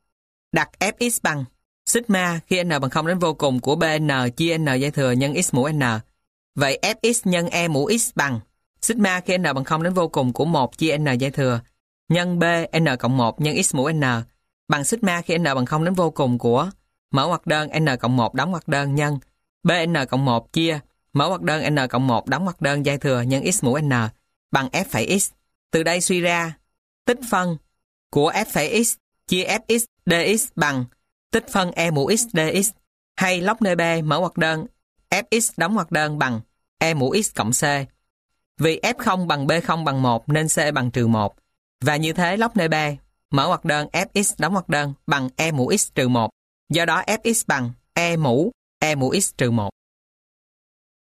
Đặt fx bằng sigma khi n bằng 0 đến vô cùng của bn chia n giai thừa nhân x mũ n. Vậy fx nhân e mũ x bằng sigma khi n bằng 0 đến vô cùng của 1 chia n giai thừa nhân b n cộng 1 nhân x mũ n bằng sigma khi n bằng 0 đến vô cùng của mở ngoặc đơn n cộng 1 đóng ngoặc đơn nhân bn cộng 1 chia mở ngoặc đơn n cộng 1 đóng ngoặc đơn giai thừa nhân x mũ n bằng f phẩy x. Từ đây suy ra tích phân của f phẩy x chia fx dx bằng tích phân e mũ x dx, hay log nơi b mở ngoặc đơn fx đóng ngoặc đơn bằng e mũ x cộng c. Vì f0 bằng b0 bằng 1 nên c bằng trừ 1. Và như thế log nơi b mở ngoặc đơn fx đóng ngoặc đơn bằng e mũ x trừ 1. Do đó fx bằng e mũ x trừ 1.